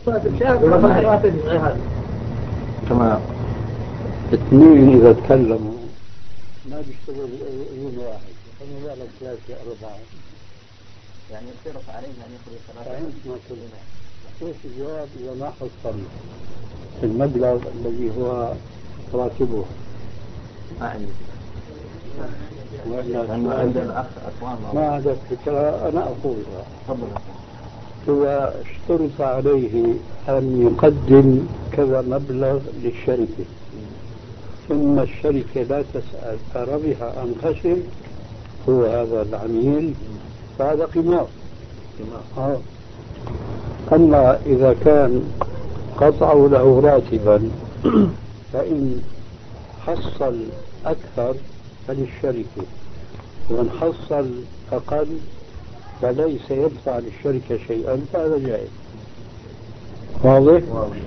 كما اثنين إذا تكلموا ما بيشتغل يوم واحد، فما بالك ثلاثة أربعة، يعني يصرف عليه أن يخرج ثلاثة. فهمت ما كلنا. كيف الجواب إذا ما حصل المبلغ الذي هو راتبه؟ لأنه عند الأخ أخوان ما هذا الفكرة أنا أقولها. هو اشترط عليه أن يقدم كذا مبلغ للشركة، ثم الشركة لا تسأل أربح أم خسر هو هذا العميل، فهذا قمار. أما إذا كان قطعوا له راتبا فإن حصل أكثر فللشركة، وإن حصل أقل فليس يدفع للشركة شيئا، فهذا جائز. واضح؟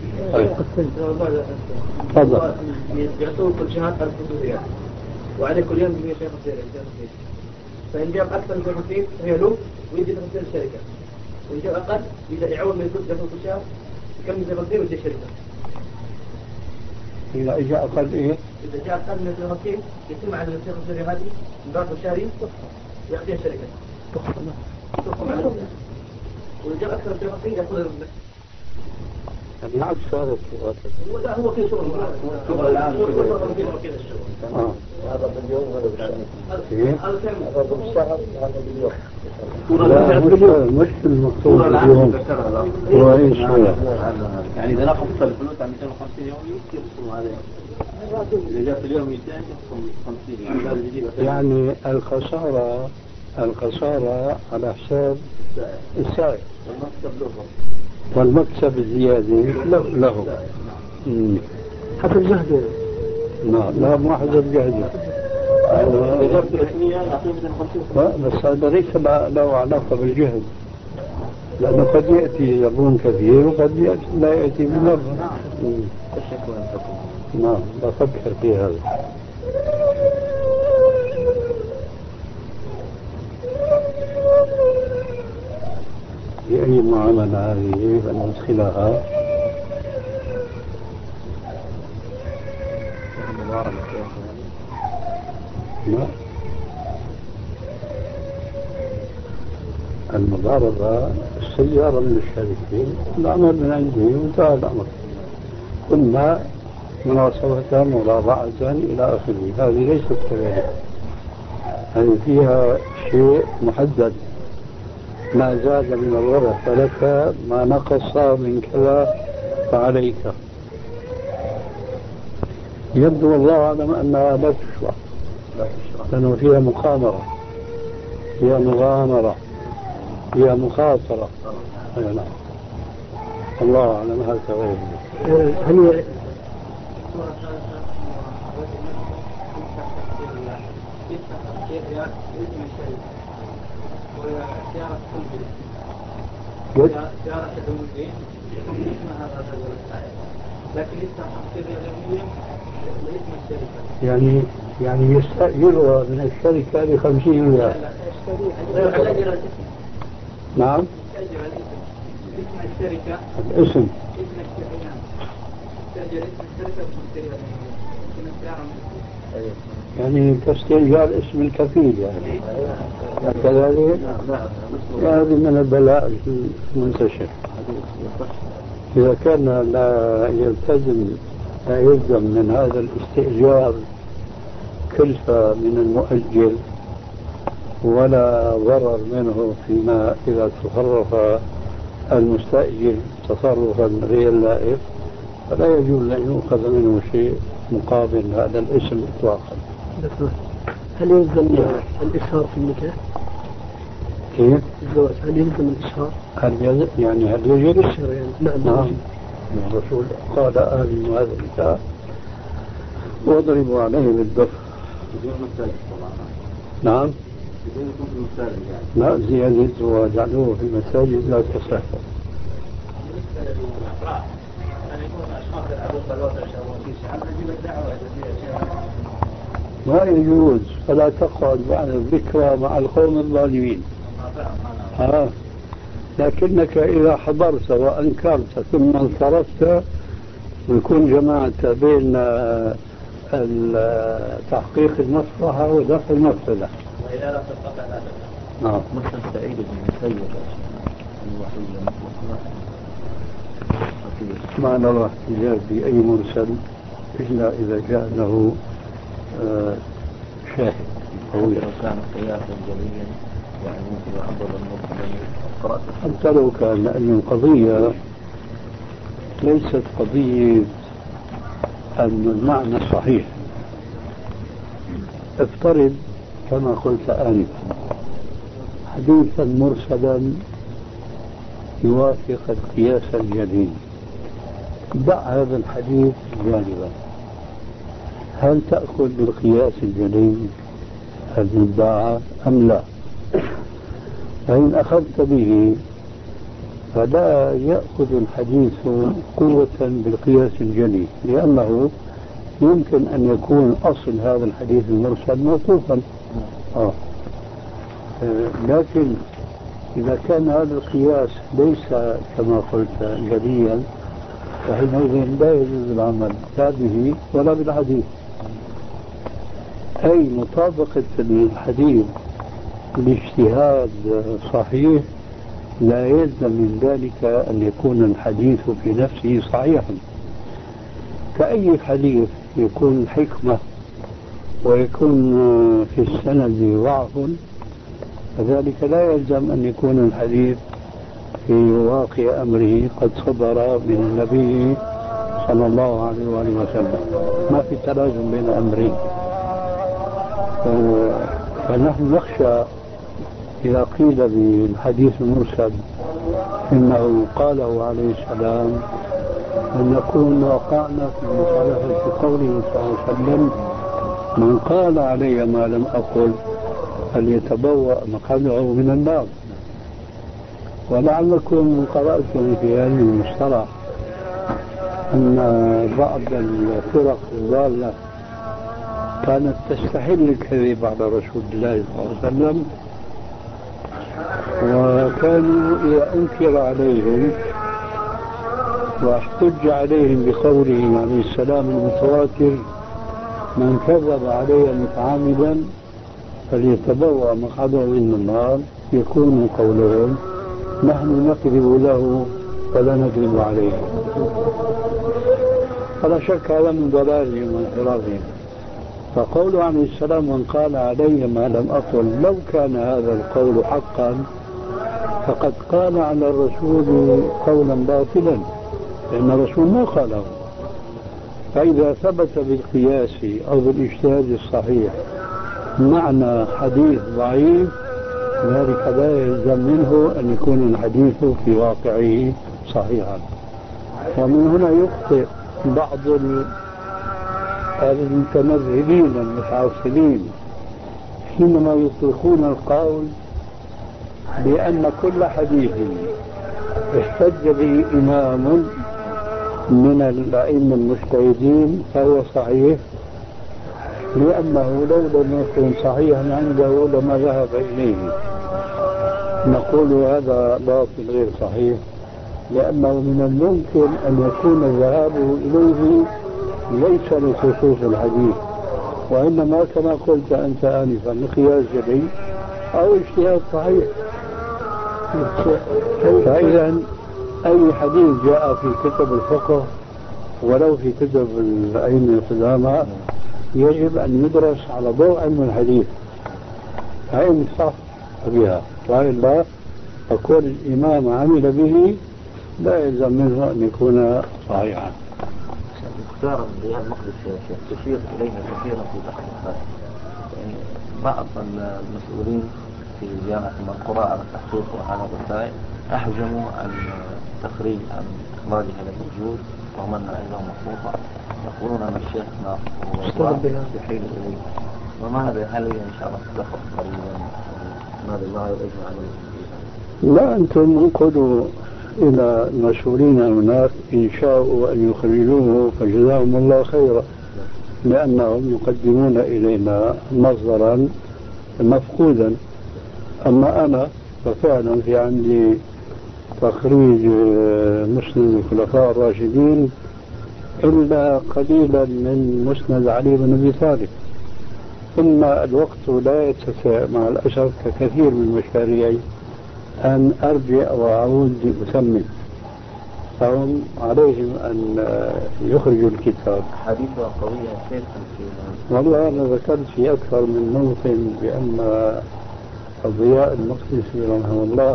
تفضل. يعطوه كل شهر 1500 ريال وعليه كل يوم 150 ريال، فإن جاب أكثر من 50 فهي له ويجي تخسر الشركة، وإن جاب أقل إذا يعوض من الفلوس ياخذ كل شهر يكمل 50 ويجي الشركة. إذا إجا أقل إيه؟ إذا جاء أقل من 50 يتم على 50 ريال هذه من بعض الشهري ويعطيها الشركة. وإذا جاء أكثر من 50 يأخذ الربح. يعني عكس هذا الشغل. لا هو في شغل الآن كذا الشغل. هذا باليوم ولا بالشهر؟ هذا بالشهر هذا باليوم. مش المقصود اليوم هو ايش هو؟ يعني إذا نقص الفلوس عن 250 يوم يقسم هذا. إذا جاء في اليوم 200 يقسم 50 يعني الخسارة على حساب السائق والمكسب الزيادة له. حتى الجهد لا مو حسب جهده. بس هذا ليس له علاقة بالجهد، لأنه قد يأتي زبون كثير وقد لا يأتي بمرة. نعم بفكر في هذا. في أي معاملة هذه فندخلها؟ لا، المضاربة السيارة من الشركة، الأمر من عندي وانتهى الأمر، ثم مناصفة مرابعة إلى آخره. هذه ليست كذلك، هذه فيها شيء محدد، ما زاد من الورع فلك، ما نقص من كذا فعليك. يبدو والله أعلم أنها لا تشرع، لأنه فيها مقامرة، فيها مغامرة، فيها مخاطرة. نعم الله أعلم. هذا غير هل سيارة المدين اسمها هذا لكن لسه يعني يروى من الشركة ب50 ريال. نعم اسم الشركة، الاسم يعني كاسترجال اسم الكفيل يعني كذلك. هذه من البلاء المنتشر. إذا كان لا يلزم من هذا الاستئجار كلفة من المؤجر ولا ضرر منه فيما إذا تصرف المستأجر تصرفا غير لائق، فلا يجوز أن يؤخذ منه شيء مقابل هذا الاسم إطلاقا. هل يلزم الإشهار في النكاح؟ كيف؟ الزواج هل يلزم الإشهار؟ هل يجب الإشهار يعني؟ نعم. الرسول قال آمنوا هذا النكاح واضربوا عليه بالدف. نعم. لا زيادة وجعلوه في المساجد لا تصح. ما يجوز، فلا تقعد بعد الذكرى مع القوم الظالمين. لكنك إذا حضرت وأنكرت ثم انصرفت ويكون جمعت بين تحقيق المصلحة ودفع المفسدة. وإذا لم تستطع لا تفعل. نعم. مسلم سعيد بن مسيب الوحيد ما نرى احتجاج بأي مرسل إلا إذا جاء له شاهد قوي. لو كان قياسا جليا يعني ممكن يعبر المرسل حتى لو كان، لأن القضية ليست قضية أن المعنى صحيح. افترض كما قلت آنفا حديثا مرسلا يوافق القياس الجلي، دع هذا الحديث جانبا، هل تأخذ بالقياس الجلي المدعى أم لا؟ فإن أخذت به فلا يأخذ الحديث قوة بالقياس الجلي، لأنه يمكن أن يكون أصل هذا الحديث المرسل موقوفا. لكن إذا كان هذا القياس ليس كما قلت جليا فحينئذ لا يجوز العمل لا به ولا بالحديث. أي مطابقة الحديث باجتهاد صحيح لا يلزم من ذلك أن يكون الحديث في نفسه صحيحا. كأي حديث يكون حكمة ويكون في السند ضعف، فذلك لا يلزم أن يكون الحديث في واقع أمره قد صدر من النبي صلى الله عليه وآله وسلم. ما في تلازم بين أمرين. فنحن نخشى إذا قيل بالحديث المرسل إنه قاله عليه السلام أن نكون وقعنا في مخالفة قوله صلى الله عليه وسلم: من قال علي ما لم أقل فليتبوأ مقعده من النار. ولعلكم قرأتم في هذه المصطلح أن بعض الفرق الضالة كانت تستحل الكذب على رسول الله صلى الله عليه وسلم، وكانوا إذا أنكر عليهم واحتج عليهم بقوله عليه السلام المتواتر: من كذب علي متعمدا فليتبوأ مقعده من النار، يكون قولهم: نحن نكذب له ولا نكذب عليه. فلا شك هذا من ضلالهم وانحرافهم. فقوله عليه السلام: من قال علي ما لم أقل، لو كان هذا القول حقا فقد قال على الرسول قولا باطلا، لأن الرسول ما قاله. فإذا ثبت بالقياس أو بالاجتهاد الصحيح معنى حديث ضعيف، ذلك لا يلزم منه أن يكون الحديث في واقعه صحيحا. ومن هنا يخطئ بعض المتمذهبين المتعصبين حينما يطلقون القول بأن كل حديث احتج به إمام من الأئمة المجتهدين فهو صحيح، لأنه لو لم يكن صحيحا عنده لما ذهب إليه. نقول هذا باطل غير صحيح، لأنه من الممكن أن يكون الذهاب إليه ليس لخصوص الحديث، وإنما كما قلت أنت آنفا لقياس جلي أو اجتهاد صحيح. فإذا أي حديث جاء في كتب الفقه ولو في كتب الأئمة القدامى يجب أن يدرس على ضوء علم الحديث، فإن صح بها، وإلا فكون الإمام عمل به لا يلزم منه أن يكون صحيحا. اختيارا لهذا المقدس تشير إليها كثيرا في تحقيقات، يعني بعض المسؤولين في جامعة القرى على التحقيق وعلى الرسائل أحجموا عن تخريج عن إخراج هذا الموجود رغم أن عندهم مخطوطة، يقولون أن الشيخ ناصر يحيل إليه. وما هذا هل إن شاء الله تدخل قريبا ماذا الله يجمع عليه؟ لا، أنتم انقلوا إلى المسؤولين هناك إن شاءوا أن يخرجوه فجزاهم الله خيرا، لأنهم يقدمون إلينا مصدرا مفقودا. أما أنا ففعلا في عندي تخريج مسند الخلفاء الراشدين إلا قليلا من مسند علي بن أبي طالب. ثم الوقت لا يتسع مع الأسف ككثير من مشاريعي أن أرجع وأعود أثمن، فهم عليهم أن يخرجوا الكتاب. حديثها قوية شيخ. والله أنا ذكرت في أكثر من موطن بأن الضياء المقدسي رحمه الله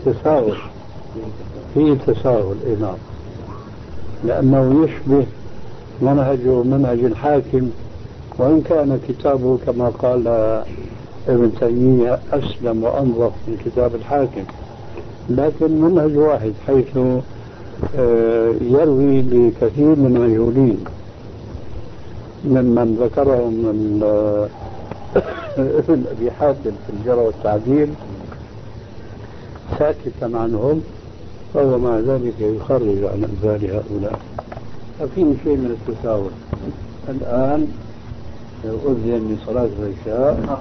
فيه تساهل نعم، لأنه يشبه منهجه منهج الحاكم، وإن كان كتابه كما قال ابن تيمية أسلم وأنظف من كتاب الحاكم، لكن منهج واحد، حيث يروي لكثير من المجهولين ممن ذكرهم من ابن أبي حاتم في الجرى والتعديل ساكتا عنهم، فهو مع ذلك يخرج عن أمثال هؤلاء. ففيه شيء من التساهل. الآن أذن لصلاة العشاء.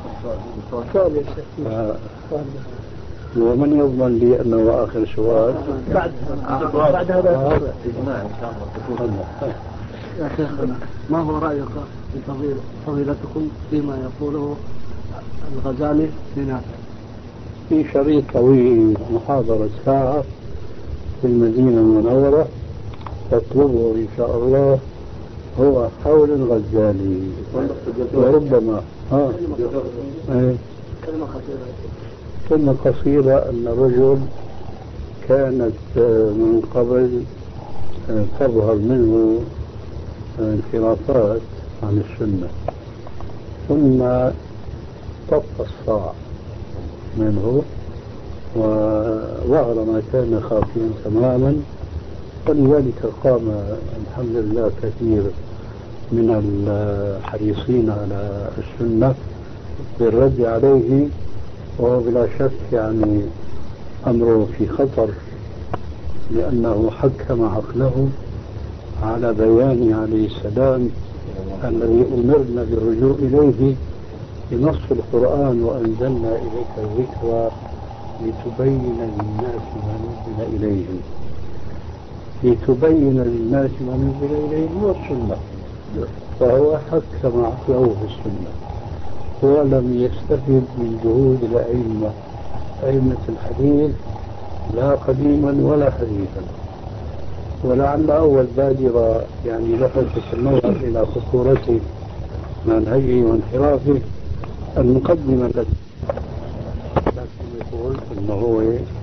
ومن يضمن لي أنه آخر سؤال؟ بعد هذا إجماع إن شاء الله. يا شيخنا، ما هو رأيك في فضيلتكم فيما يقوله الغزالي لنافع؟ في شريط طويل محاضرة ساعة في المدينة المنورة، تطلبه إن شاء الله، هو حول الغزالي. وربما كلمة قصيرة أن الرجل كانت من قبل تظهر منه انحرافات عن السنة، ثم طف الصاع منه وظهر ما كان خافيا تماما، فلذلك قام الحمد لله كثير من الحريصين على السنة بالرد عليه، وهو بلا شك يعني أمره في خطر، لأنه حكم عقله على بيان عليه السلام الذي أمرنا بالرجوع إليه بنص القرآن: وأنزلنا إليك الذكر لتبين للناس ما نزل إليهم. لتبين للناس ما نزل إليهم والسنة، فهو حكم عقله في السنة ولم يستفد من جهود الأئمة، أئمة الحديث لا قديما ولا حديثا. ولعل أول بادرة يعني لفتت النظر إلى خطورة منهجه وانحرافه المقدمة التي يقول أنه هو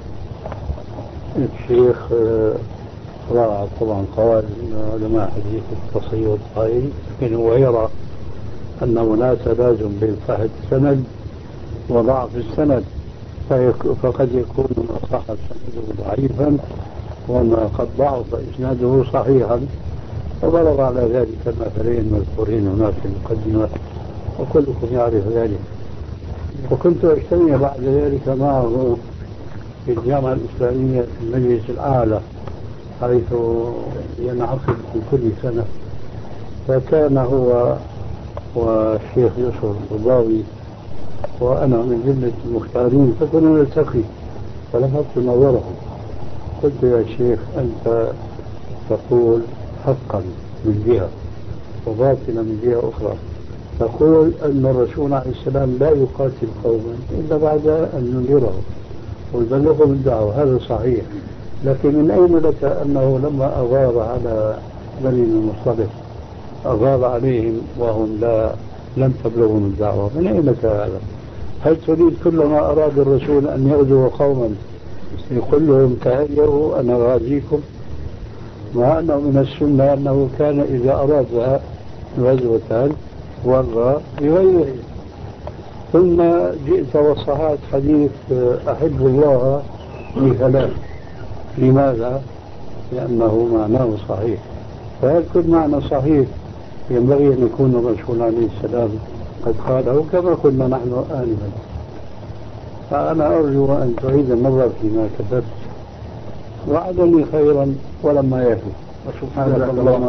الشيخ راعى طبعا قواعد علماء حديث التصحيح والتضعيف، لكن هو يرى أنه لا تلازم بين صحة السند وضعف السند، فقد يكون ما صح سنده ضعيفا وما قد ضعف إسناده صحيحا، وضرب على ذلك المثلين المذكورين هناك في المقدمة وكلكم يعرف ذلك. وكنت أجتمع بعد ذلك معه في الجامعة الإسلامية في المجلس الأعلى حيث ينعقد في كل سنة، فكان هو والشيخ يوسف الضباوي وأنا من جملة المختارين، فكنا نلتقي، فلفت نظره قلت: يا شيخ، أنت تقول حقا من جهة وباطلا من جهة أخرى، تقول أن الرسول عليه السلام لا يقاتل قوما إلا بعد أن ينذره ويبلغهم الدعوة، هذا صحيح، لكن من أين لك أنه لما أغار على بني المصطلق أغار عليهم وهم لم تبلغهم الدعوة؟ من أين لك هذا؟ هل تريد كلما أراد الرسول أن يغزو قوما يقول لهم تهيئوا أنا غازيكم؟ مع أنه من السنة أنه كان إذا أراد غزوة ورى بغيره. ثم جئت وصحات حديث أحب الله لثلاث. لماذا؟ لأنه معناه صحيح، فهل كل معنى صحيح ينبغي أن يكون الرسول عليه السلام قد قاله كما قلنا نحن آنفا؟ فأنا أرجو أن تعيد النظر فيما كتبت، وعدني خيرا ولما يكفي، وسبحانك اللهم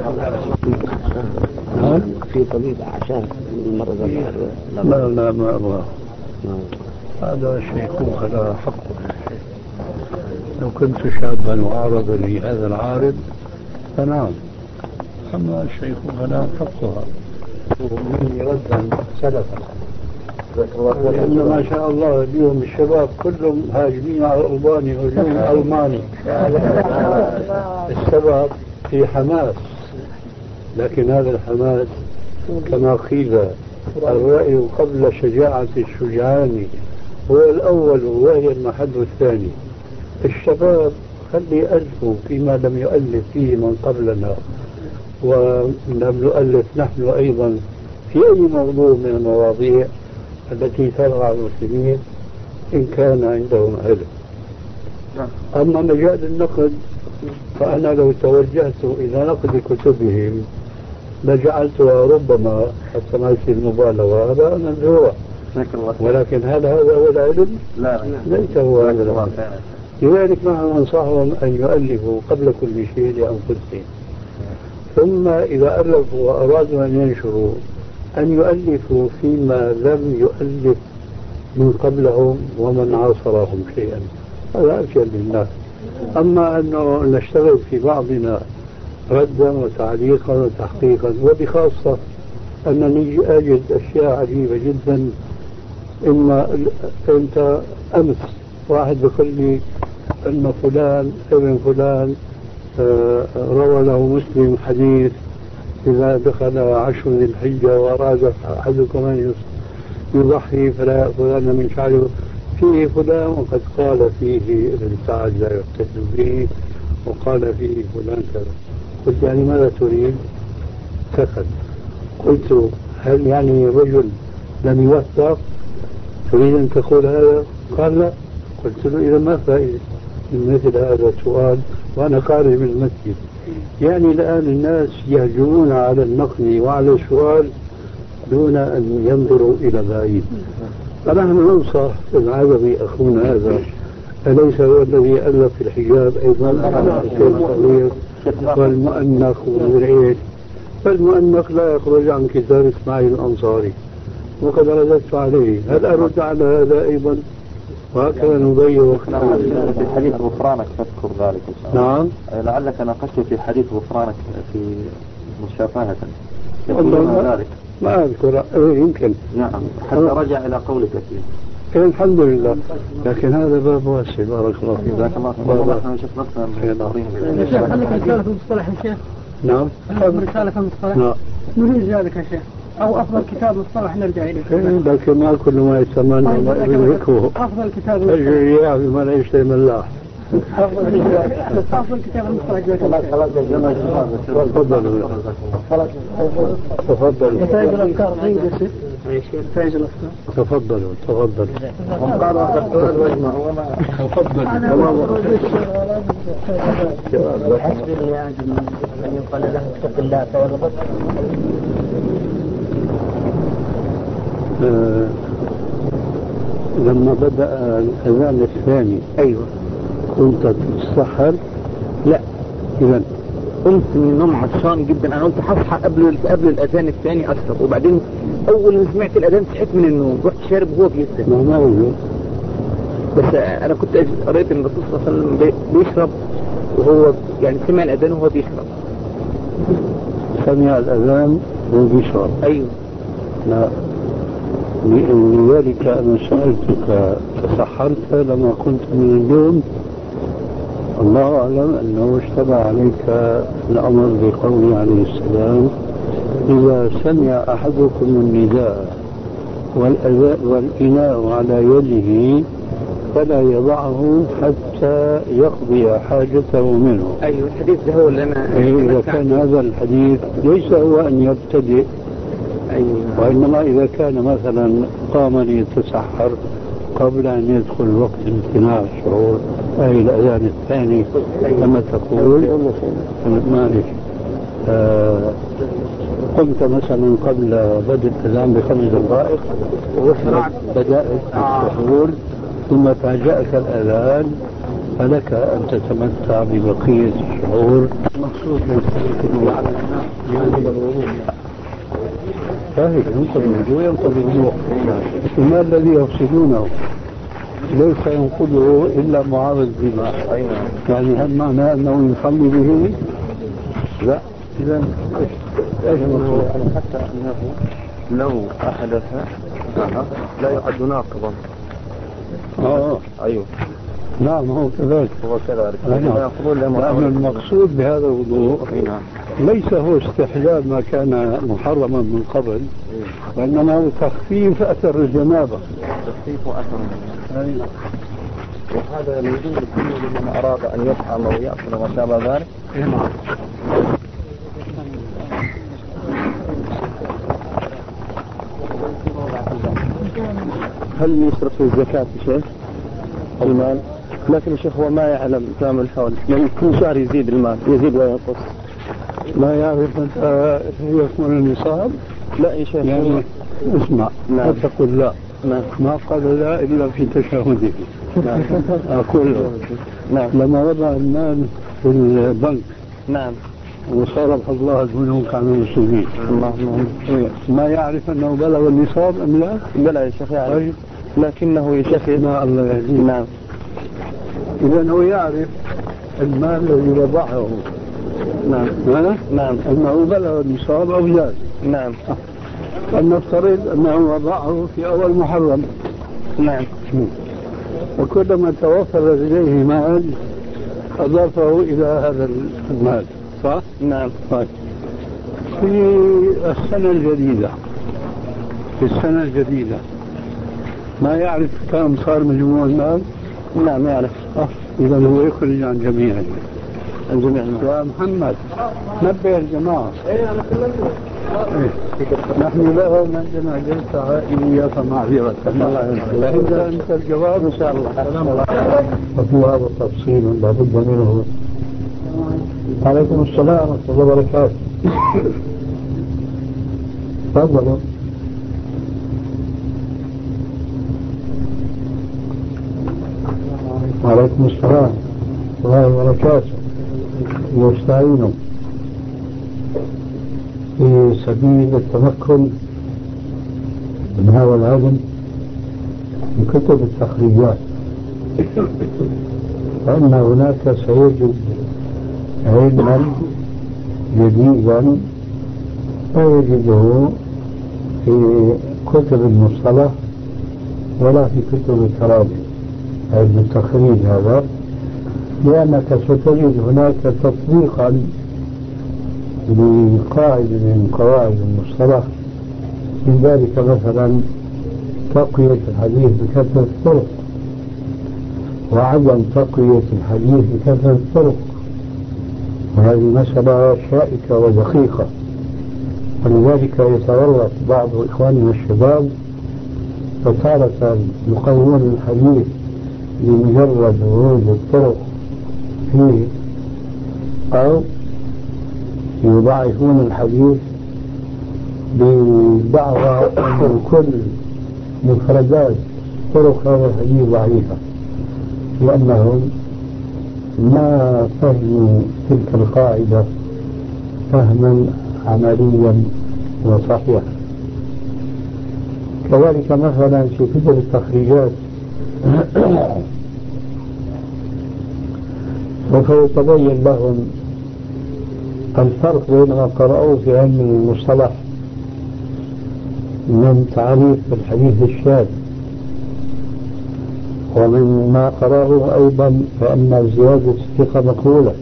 في طبيب عشان المرض. لا ما أبغى، هذا شيخوخ لا حق. لو كنت شابا وعرض لي هذا العارض فنعم، أما الشيخ فلا حقها ومن ردا سلفا، لأن ما شاء الله اليوم الشباب كلهم هاجمين على الألباني هجوم ألماني. السبب في حماس، لكن هذا الحماس كما قيل الرأي قبل شجاعة الشجعان هو الأول وهي المحل الثاني. الشباب خلي يألفوا فيما لم يؤلف فيه من قبلنا ولم نؤلف نحن أيضا في أي موضوع من المواضيع التي ترعى المسلمين إن كان عندهم علم. أما مجال النقد فأنا لو توجهت إلى نقد كتبهم لجعلتها ربما حتى ما يصير مبالغة هذا منزوع، ولكن هل هذا هو العلم؟ لا ليس هو هذا العلم. لذلك نحن ننصحهم أن يؤلفوا قبل كل شيء لأنفسهم، ثم إذا ألفوا وأرادوا أن ينشروا أن يؤلفوا فيما لم يؤلف من قبلهم ومن عاصرهم شيئا، هذا أجل للناس. أما أنه نشتغل في بعضنا ردا وتعليقا وتحقيقا، وبخاصة أنني أجد أشياء عجيبة جدا. إما أنت أمس واحد بيقول لي أن فلان ابن فلان روى له مسلم حديث إذا دخل 10 ذي الحجة وأراد أحدكم أن يضحي فلا يأخذن من شعره فيه فلان وقد قال فيه ابن سعد لا يحتج به وقال فيه فلان كذا. قلت يعني ماذا تريد؟ سكت. قلت هل يعني رجل لم يوثق تريد أن تقول هذا؟ قال لا. قلت له إذا ما فائدة من مثل هذا السؤال وأنا قارئ من المسجد؟ يعني الآن الناس يهجمون على النقد وعلى السؤال دون أن ينظروا إلى بعيد. فنحن ننصح العربي أخونا هذا أليس هو الذي ألف في الحجاب أيضا الصغير والمؤنخ والعيش؟ فالمؤنخ لا يخرج عن كتاب إسماعيل الأنصاري وقد رددت عليه، هل أرد على هذا أيضا؟ وهكذا نضيع وقتنا. في حديث غفرانك تذكر ذلك إن شاء الله. نعم. لعلك ناقشت في حديث غفرانك في مشافهة والله ذلك ما أذكر. يمكن نعم حتى رجع إلى قولك فيه. الحمد لله، لكن هذا باب واسع. بارك الله فيك. جزاك الله خير. نحن شيخ يا شيخ خليك رسالة في المصطلح يا شيخ. نعم. رسالة في المصطلح. نعم. نريد ذلك يا شيخ، أو أفضل كتاب مصطلح نرجع إليه. لكن ما كل ما يتمنى الله يدركه. أفضل كتاب أجري بما لا يشتري ملاح. أفضل كتاب المصطلح. تفضلوا تفضلوا. فايز الأفكار فايز الأفكار. تفضلوا تفضلوا. تفضل. حسب يا عجل أن يقال له اتق الله فوربط. لما بدأ الأذان الثاني أيوة كنت تتسحر؟ لا إذا قمت من النوم عطشان جدا. أنا قلت هصحى قبل الأذان الثاني أشرب، وبعدين أول ما سمعت الأذان صحيت من النوم رحت شارب وهو بيسرق. ما موجود. بس أنا كنت قريت إن الرسول صلى الله عليه وسلم بيشرب وهو يعني سمع الأذان وهو بيشرب. سمع الأذان وهو بيشرب؟ أيوة. لا، لذلك أنا سألتك تسحرت لما كنت من اليوم؟ الله أعلم أنه اشتبه عليك الأمر بقوله عليه السلام إذا سمع أحدكم النداء والإناء على يده فلا يضعه حتى يقضي حاجته منه. أيوة الحديث ده هو اللي أنا إذا كان هذا الحديث ليس هو أن يبتدئ. أيوة. وإنما إذا كان مثلا قام ليتسحر قبل أن يدخل وقت امتناع الشعور أي الأذان الثاني كما تقول معلش قمت مثلا قبل بدء الأذان ب5 دقائق بدأت السحور ثم فاجأك الأذان فلك أن تتمتع ببقية الشعور مقصود فاهم ينقض الوضوء ينقض الوضوء. ما الذي يفسدونه؟ ليس ينقضه إلا معارض بما. يعني هل معناه أنه يصلي به؟ لا. إذا إيش المقصود؟ حتى أنه لو أحدث لا يعد ناقضا. أيوه. نعم هو كذلك. لأن المقصود بهذا الوضوء ليس هو استحلال ما كان محرما من قبل، وإنما هو تخفيف أثر الجنابة. تخفيف أثر الجنابة. وهذا يجوز لمن أراد أن يفعل أو يأكل وما شابه ذلك. نعم. هل يشترط في الزكاة شيخ المال؟ لكن الشيخ هو ما يعلم كم الحول، يعني كل شهر يزيد المال، يزيد وينقص. ما يعرف متى يكمل النصاب؟ لا يا شيخ. يعني اسمع. لا تقل لا. ما قال لا إلا في تشهده. أقول لما وضع المال في البنك. وصرف الله البنوك عن المسلمين. ما يعرف أنه بلغ النصاب أم لا؟ بلى يا شيخ يعرف. لكنه يا شيخ ما الله يهديه. إذا هو يعرف المال الذي وضعه. أنه بلغ النصاب أو زاد. فلنفترض أنه وضعه في أول محرم. وكلما توفر إليه مال أضافه إلى هذا المال. صح؟ طيب. في السنة الجديدة ما يعرف كم صار مجموع المال؟ يعرف. إذا هو يخرج عن جميع المال. يا محمد نبه الجماعة. نحن لا عندنا جلسة عائلية فمعذرة. إذا أنت الجواب إن شاء الله. وفي هذا تفصيل لابد منه. عليكم السلام ورحمة الله وبركاته. تفضلوا. وعليكم السلام ورحمة الله وبركاته. يستعينوا في سبيل التمكن من هذا العلم بكتب التخريجات، فإن هناك سيجد علما جديدا لا يجده في كتب المصطلح ولا في كتب التراجم، علم التخريج هذا، لأنك ستجد هناك تطبيقا لقاعدة من قواعد المصطلح، من ذلك مثلا تقوية الحديث بكثرة الطرق وعدم تقوية الحديث بكثرة الطرق، وهذه مسألة شائكة ودقيقة، ولذلك يتورط بعض إخواننا الشباب فتارة يقوون الحديث لمجرد ورود الطرق فيه، أو يضاعفون الحديث بدعوى أن كل مفردات طرق هذا الحديث ضعيفة، لأنهم ما فهموا تلك القاعدة فهما عمليا وصحيحا. كذلك مثلا في كتب التخريجات سوف يتبين لهم الفرق بين ما قرأوه في علم المصطلح من تعريف الحديث الشاذ، ومن ما قرأوه أيضا فإن زيادة الثقة مقبولة،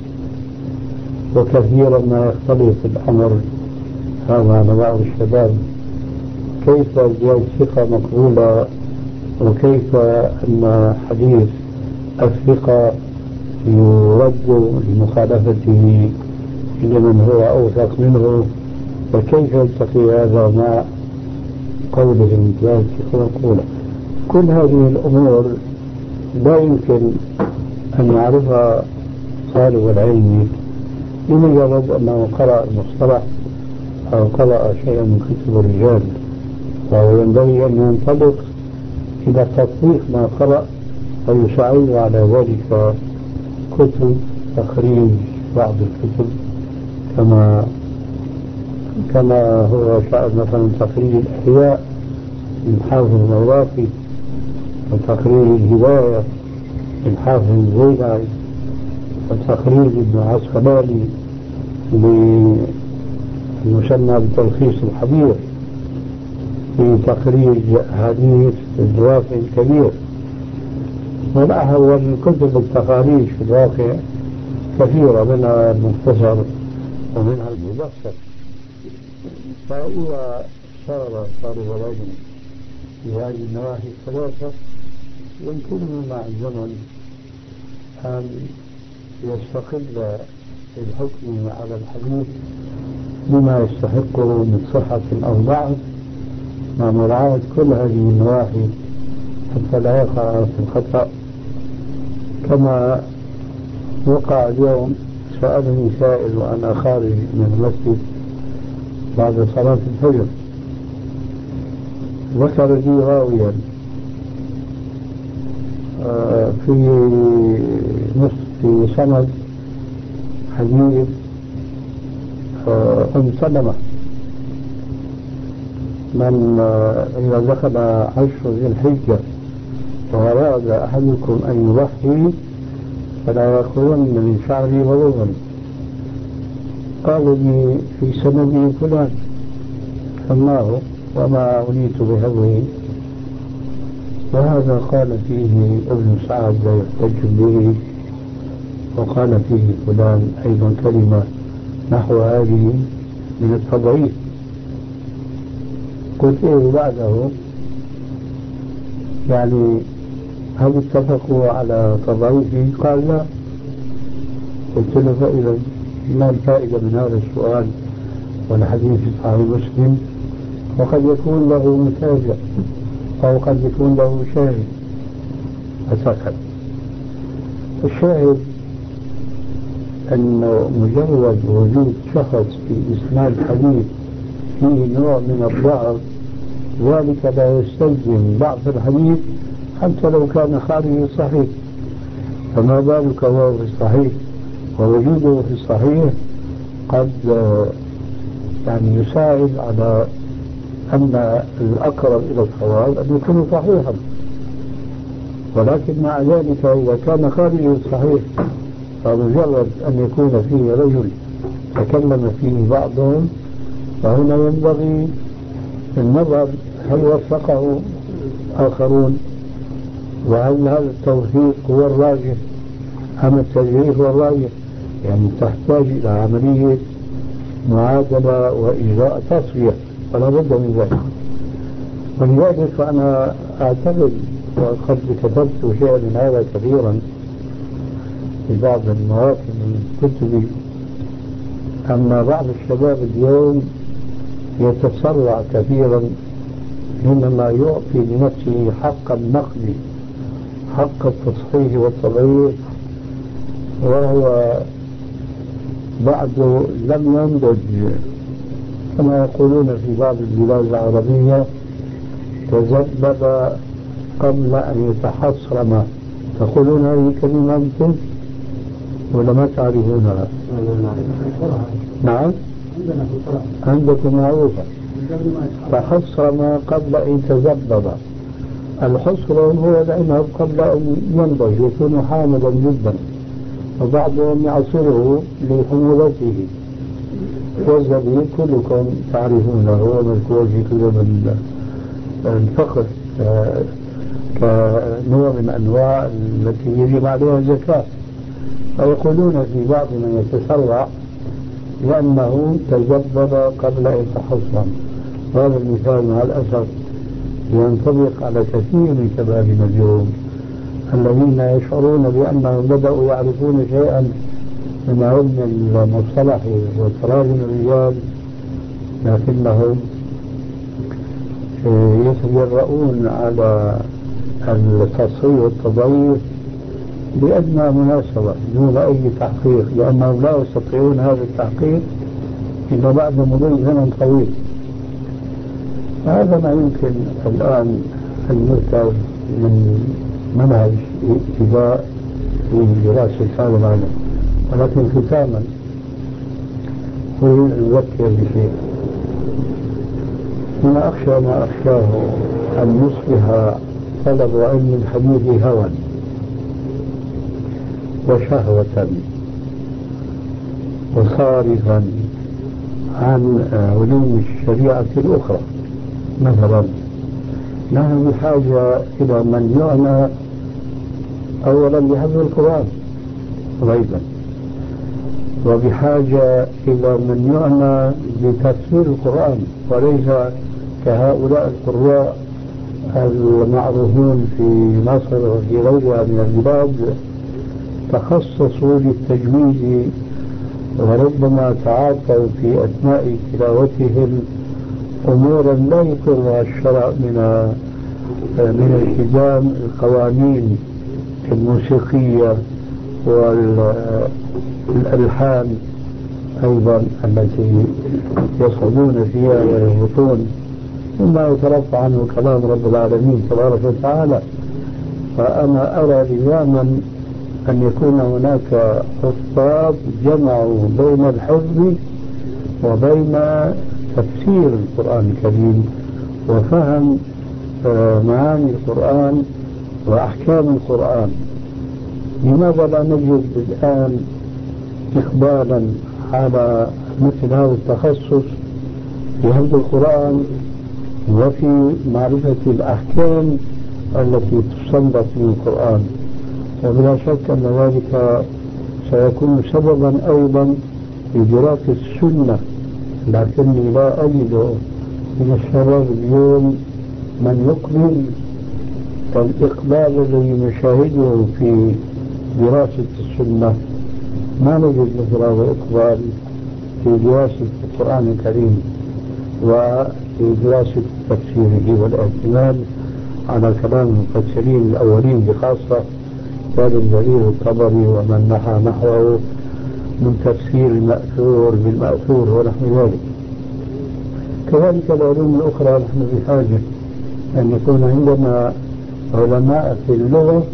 وكثيرا ما يختلف الأمر هذا على بعض الشباب، كيف زيادة الثقة مقبولة وكيف أن حديث الثقة يرد لمخالفته لمن هو أوثق منه، وكيف يلتقي هذا مع قولهم زيادة الثقة مقبولة. كل هذه الأمور لا يمكن أن يعرفها طالب العلم بمجرد أنه قرأ المصطلح أو قرأ شيئا من كتب الرجال، وهو ينبغي أن ينطلق إلى تطبيق ما قرأ ويساعد على ذلك كتب تخريج بعض الكتب كما هو شأن مثلا تخريج الأحياء من حافظ العراقي، وتخريج الهداية للحافظ الزيلعي، وتخريج ابن عسقلاني للمسمى بتلخيص الحبير في تخريج حديث الدوافع الكبير. ولا هو من كتب التخاريج في الواقع كثيرة، منها المختصر ومنها المبسط. فإذا صار طالب العلم في هذه النواحي الثلاثة يمكنه مع الزمن أن يستقل بالحكم على الحديث بما يستحقه من صحة أو ضعف، مع مراعاة كل هذه النواحي حتى لا يقع في الخطأ. كما وقع اليوم، سألني سائل وأنا خارج من المسجد بعد صلاة الفجر، ذكر لي راويا في سند حديث أم سلمة من إذا دخل عشر ذي الحجة وأراد أحدكم أن يضحي فلا يأخذن من شعري وضوءا. قال لي في سندي فلان، سماه وما أريد بهذه، وهذا قال فيه ابن سعد لا يحتج به، وقال فيه فلان أيضا كلمة نحو هذه من التضعيف. قلت إيه بعده؟ يعني هل اتفقوا على تضعيفه؟ قال لا. قلت له فإذا ما الفائدة من هذا السؤال والحديث في صحيح مسلم؟ وقد يكون له متابع أو قد يكون له شاهد. فسكت. الشاهد أنه مجرد وجود شخص في إسناد الحديث فيه نوع من الضعف، ذلك لا يستلزم ضعف الحديث حتى لو كان خارج الصحيح، فما بالك وهو في الصحيح، ووجوده في الصحيح قد يعني يساعد على أن الأقرب إلى الصواب أن يكون صحيحا. ولكن مع ذلك إذا كان خارج الصحيح فمجرد أن يكون فيه رجل تكلم فيه بعضهم، فهنا ينبغي النظر هل وفقه آخرون، وهل هذا التوثيق هو الراجح أم التجريح هو الراجح. يعني تحتاج إلى عملية معادلة وإجراء تصفية، فلا بد من ذلك. ولذلك فأنا أعتقد، وقد كتبت شيئا من هذا كثيرا في بعض المواقف من كتبي، أن بعض الشباب اليوم يتسرع كثيرا حينما يعطي لنفسه حق النقد، حق التصحيح والتضعيف، وهو بعد لم ينضج كما يقولون في بعض البلاد العربية، تذبذب قبل أن يتحصرم. تقولون هذه كلمة أنتم ولا ما تعرفونها؟ نعم عندكم معروفة. تحصرم قبل أن تذبذب. الحصر هو العنب قبل أن ينضج يكون حامضا جدا، وبعضهم يعصره لحموضته. والزبيب كلكم تعرفونه، هو مذكور في كتب الفقه كنوع من أنواع التي يجب عليها الزكاة. فيقولون في بعض من يتسرع لأنه تجدد قبل أن يتحصن. هذا المثال مع الأسف ينطبق على كثير من شبابنا اليوم الذين يشعرون بأنهم بدأوا يعرفون شيئا من علم المصطلح وتراجم الرجال، لكنهم يتجرؤون على التصحيح والتضعيف بأدنى مناسبة دون أي تحقيق، لأنهم لا يستطيعون هذا التحقيق إلا بعد مضي زمن طويل. هذا ما يمكن الآن أن يركز من منهج ابتداء في دراسة هذا العلم. ولكن ختاما أريد أن أذكر بشيء. أنا أخشى ما أخشاه أن يصبح طلب علم الحديث هوى وشهوة وصارفا عن علوم الشريعة الأخرى. مثلا نحن بحاجة إلى من يعنى أولا بحفظ القرآن غيبا، وبحاجة إلى من يعنى بتفسير القرآن، وليس كهؤلاء القراء المعروفون في مصر وفي غيرها من البلاد تخصصوا للتجويد، وربما تعاطوا في أثناء تلاوتهم أمورا لا يقرها الشرع من التزام القوانين الموسيقية والألحان أيضا التي يصعدون فيها ويهبطون مما يترفع عنه كلام رب العالمين تبارك وتعالى. فأنا أرى لزاما أن يكون هناك حفاظ جمعوا بين الحفظ وبين تفسير القرآن الكريم وفهم معاني القرآن وأحكام القرآن. لماذا لا نجد الآن إقبالا على مثل هذا التخصص في حفظ القرآن وفي معرفة الأحكام التي تستنبط من القرآن؟ وبلا شك أن ذلك سيكون سببا أيضا في دراسة السنة، لكني لا أجد من الشباب اليوم من يقبل الإقبال الذي نشاهده في دراسة السنة. ما نجد مثل هذا الإقبال في دراسة القرآن الكريم وفي دراسة تفسيره والاعتماد على كلام المفسرين الأولين بخاصة كابن جرير الطبري ومن نحى نحوه من تفسير المأثور بالمأثور ونحو ذلك. كذلك العلوم الأخرى نحن بحاجة أن يكون عندنا علماء في اللغة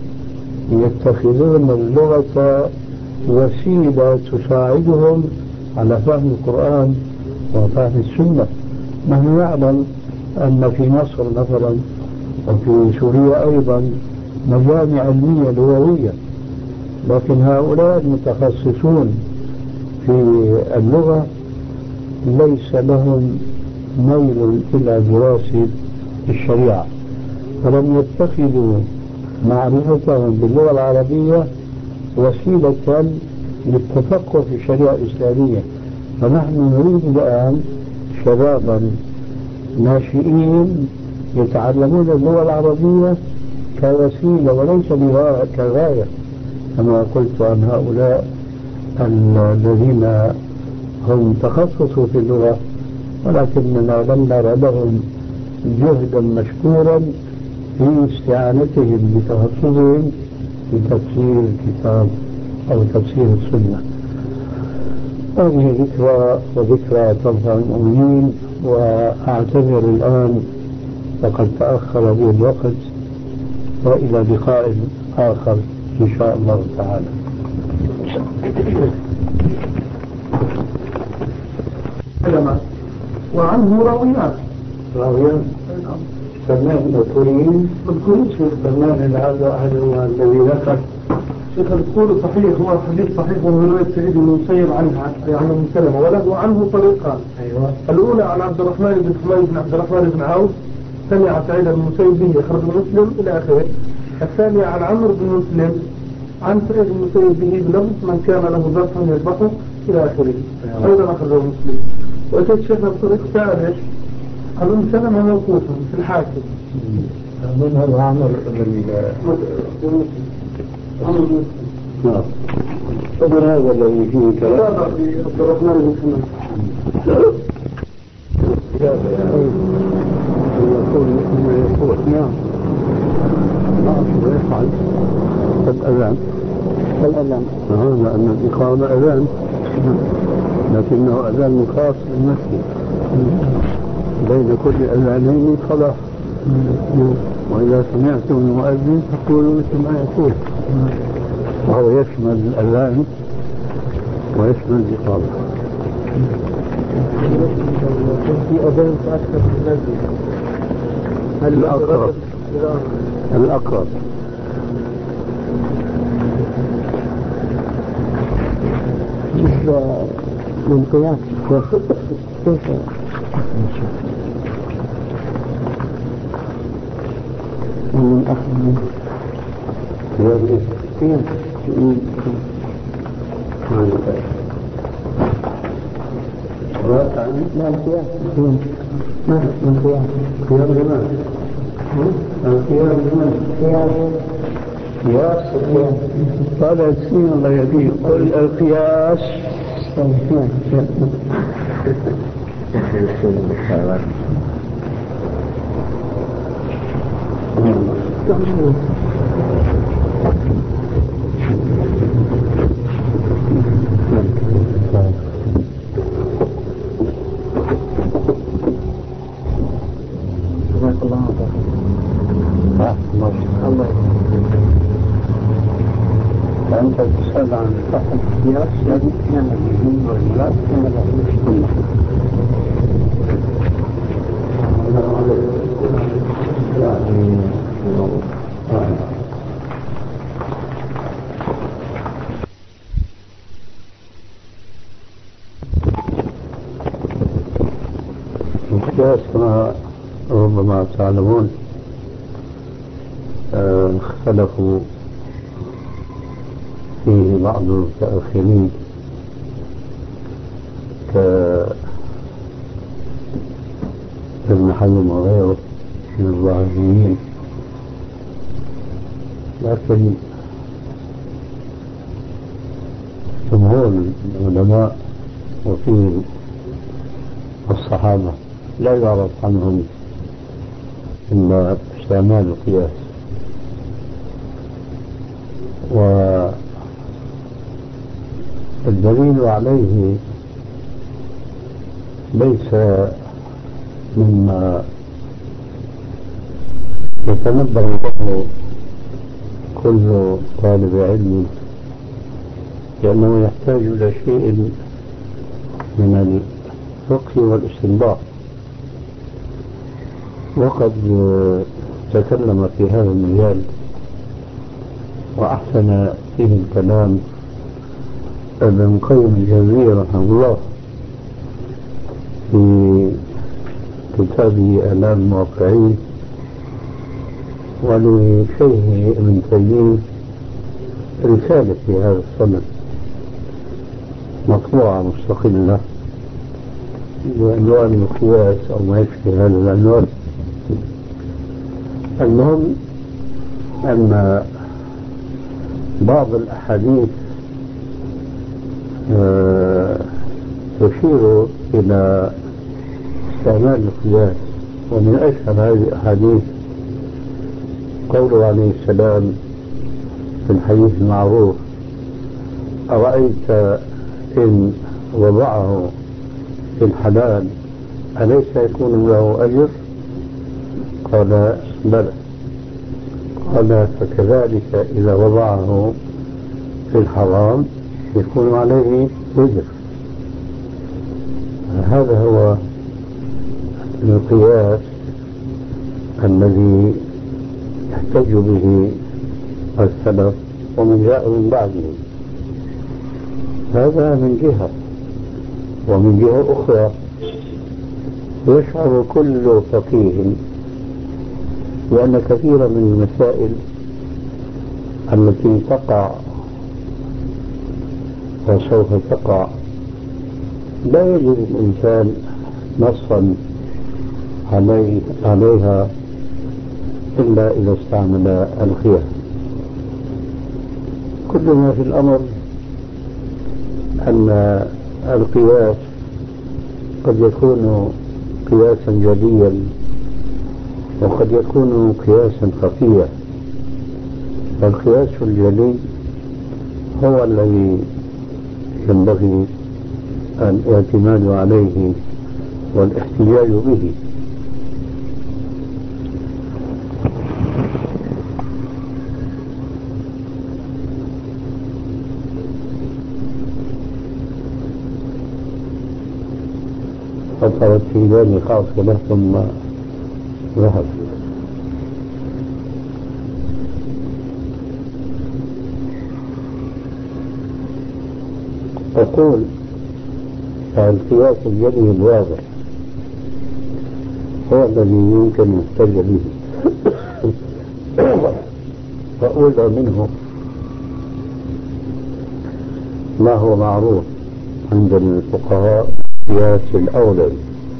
يتخذون اللغة وسيلة تساعدهم على فهم القرآن وفهم السنة. نحن نعلم أن في مصر مثلا وفي سوريا أيضا مجامع علمية لغوية، لكن هؤلاء المتخصصون في اللغة ليس لهم ميل إلى دراسة الشريعة، فلم يتخذوا معرفتهم باللغة العربية وسيلة للتفقه في الشريعة الإسلامية. فنحن نريد الآن شبابا ناشئين يتعلمون اللغة العربية كوسيلة وليس كغاية، كما قلت عن هؤلاء الذين هم تخصصوا في اللغة، ولكننا لم نرى لهم جهدا مشكورا في استعانتهم بتخصصهم في تفسير الكتاب أو تفسير السنة. هذه ذكرى وذكرى تنفع المؤمنين، وأعتذر الآن فقد تأخر بي الوقت، وإلى لقاء آخر إن شاء الله تعالى. وعنه راويات سلمان مذكورين سلمان هذا الذي ذكر شيخ القول صحيح، هو حديث صحيح من رواية سعيد بن المسيب عنها يعني من سلمة، وله عنه طريقان. أيوة. الأولى عن عبد الرحمن بن حميد بن عبد الرحمن بن عوف سمع سعيد بن المسيب به أخرج مسلم إلى آخره. الثانية عن عمرو بن مسلم عن سعيد بن المسيب به بلفظ من كان له ذبح يذبحه إلى آخره. أيضا أخرجه مسلم. وأتيت شيخ الطريق ثالث عن أم سلمة موقوفا في الحاكم. من هذا عمر نعم. طبعا هذا الذي فيه كلام عبد الرحمن بن حميد يقول نعم يفعل الأذان لأن الإقامة أذان، لكنه أذان خاص بالمسجد، بين كل أذانين صلاة. وإذا سمعتم المؤذن فقولوا مثل ما يقول، وهو يشمل الأذان ويشمل الإقامة. في أذان أكثر من ذلك. الأقرب الأقرب. من قياس كيف ومن أخذ قياس لا القياس ما من قياس قيام لمن؟ القيام لمن؟ قياس هذا السين الله يهديه. قل القياس فأنت تسأل عن صحة القياس يجب كان الدين والملاك كما لا يشكل القياس كما ربما تعلمون اختلفوا فيه بعض المتأخرين كابن حزم وغيره من الظاهريين، لكن جمهور العلماء وفي الصحابة لا يعرف عنهم إلا استعمال القياس. والدليل عليه ليس مما يتنبه له كل طالب علم، لأنه يحتاج إلى شيء من الفقه والاستنباط، وقد تكلم في هذا المجال وأحسن فيه الكلام ابن قيم الجوزية رحمه الله في كتابه إعلام الموقعين، ولشيخه ابن تيمية رسالة في هذا الصدد مطبوعة مستقلة بعنوان القياس أو ما يشبه هذا العنوان. المهم أن بعض الأحاديث تشير إلى استعمال القياس، ومن أشهر هذه الأحاديث قوله عليه السلام في الحديث المعروف: أرأيت إن وضعه في الحلال أليس يكون له أجر؟ قال بلى. قال فكذلك إذا وضعه في الحرام يكون عليه وزر. هذا هو القياس الذي يحتج به السلف ومن جاء من بعدهم. هذا من جهة، ومن جهة أخرى يشعر كل فقيه بأن كثيرا من المسائل التي تقع وسوف تقع لا يجد الإنسان نصا عليها إلا إذا استعمل القياس. كل ما في الأمر أن القياس قد يكون قياسا جليا وقد يكون قياسا خفيا. فالقياس الجلي هو الذي ينبغي الاعتماد عليه والاحتجاج به. فصارت في ذلك خاصة له ثم ذهب. أقول القياس الجلي الواضح هو الذي يمكن يحتج به. فأولى منه ما هو معروف عند الفقهاء قياس الأولى.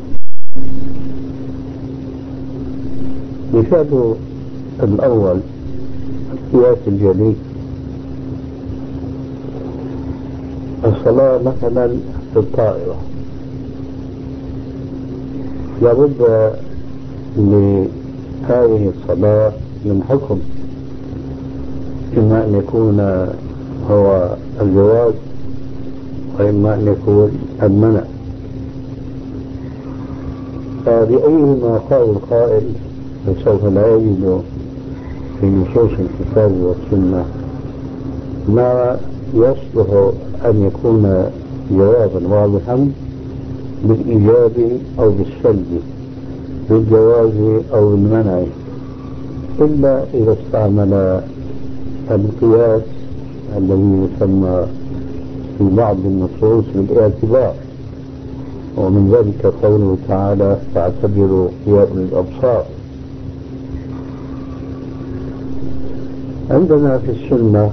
مثال الأول القياس الجلي، الصلاة مثلا في الطائرة، لابد لهذه الصلاة من حكم، إما أن يكون هو الجواز وإما أن يكون المنع. فبأيهما قال القائل فسوف لا يجد في نصوص الكتاب والسنة ما يصلح أن يكون جوابا واضحا بالإيجاب أو بالسلب، بالجواز أو بالمنع، إلا إذا استعمل القياس الذي يسمى في بعض النصوص بالاعتبار، ومن ذلك قوله تعالى فاعتبروا يا أولي الأبصار. عندنا في السنة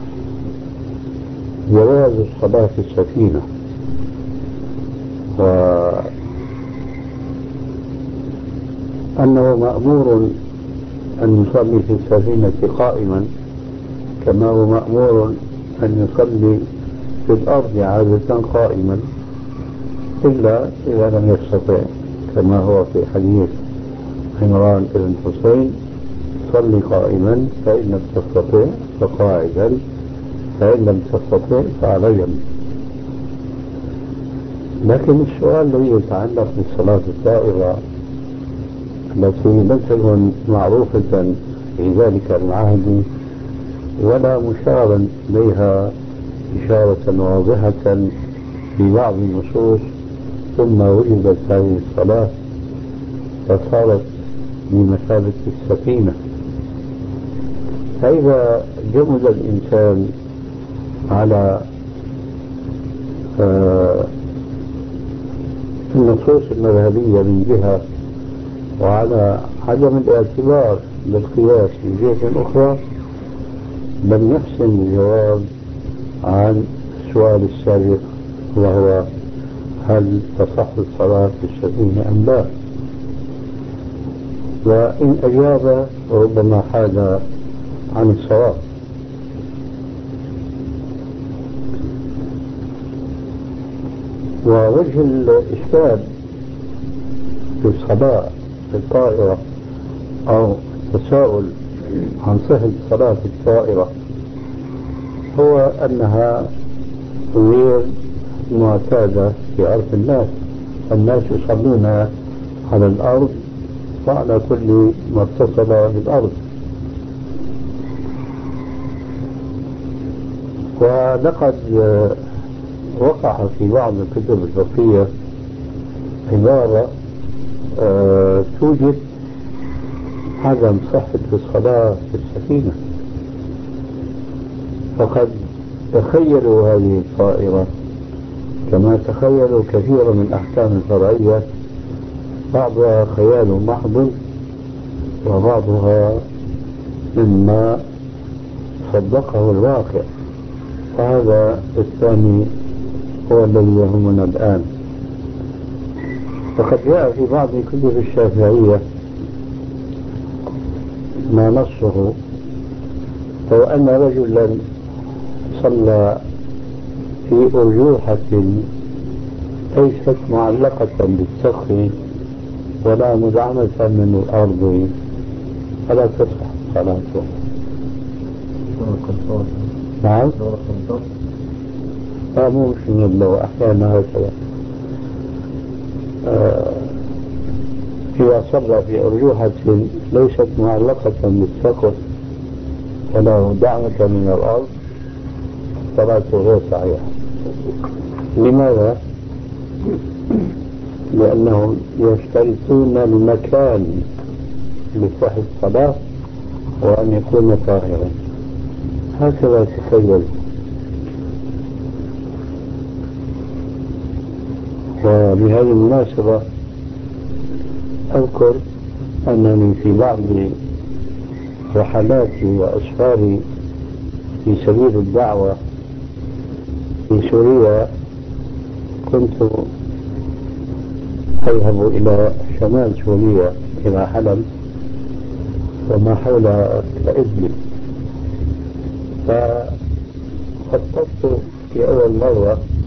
جواز الصلاة في السفينة، وأنه مأمور أن يصلي في السفينة قائما، كما هو مأمور أن يصلي في الأرض عادة قائما، إلا إذا لم يستطع، كما هو في حديث عمران بن حسين صلي قائما فإن لم تستطع فقاعدا فإن لم تستطع فعلى جنب. لكن السؤال الذي يتعلق بالصلاة الطائرة التي لم تكن معروفة في ذلك العهد ولا مشارا إليها إشارة واضحة في بعض النصوص، ثم وجدت هذه الصلاة فصارت بمثابة السفينة. فإذا جمد الإنسان على النصوص المذهبية من جهة وعلى عدم الاعتبار بالقياس من جهة أخرى، لم يحسن الجواب عن السؤال السابق، وهو هل تصح الصلاة في السفينة أم لا؟ وإن أجاب ربما حاد عن الصواب. ووجه الإشكال في الصلاة في الطائرة أو التساؤل عن صحة الصلاة في الطائرة هو أنها غير معتادة في عرف الناس. الناس يصلون على الأرض وعلى كل ما اتصل بالأرض. ولقد وقع في بعض الكتب الفقهية عبارة توجد عدم صحة الصلاة في السفينة، فقد تخيلوا هذه الطائرة كما تخيلوا كثيرا من الأحكام الفرعية، بعضها خيال محض وبعضها مما صدقه الواقع، وهذا الثاني هو الذي يهمنا الآن. فقد جاء في بعض كتب الشافعية ما نصه هو أن رجلا صلى في أرجوحة ليست معلقة بالسقف ولا مدعمة من الأرض فلا تصح صلاته. نعم، مو مش من الله، أحيانا هكذا. إذا صلى في أرجوحة ليست معلقة بالسقف ولا مدعمة من الأرض صلاته غير صحيحة. لماذا؟ لأنهم يشترطون المكان لصحة الصلاة وأن يكون طاهرا. هكذا تخيل. وبهذه المناسبة أذكر أنني في بعض رحلاتي وأسفاري في سبيل الدعوة في سوريا كنت أذهب إلى شمال سوريا إلى حلب وما حولها كإدلب، فخططت في أول مرة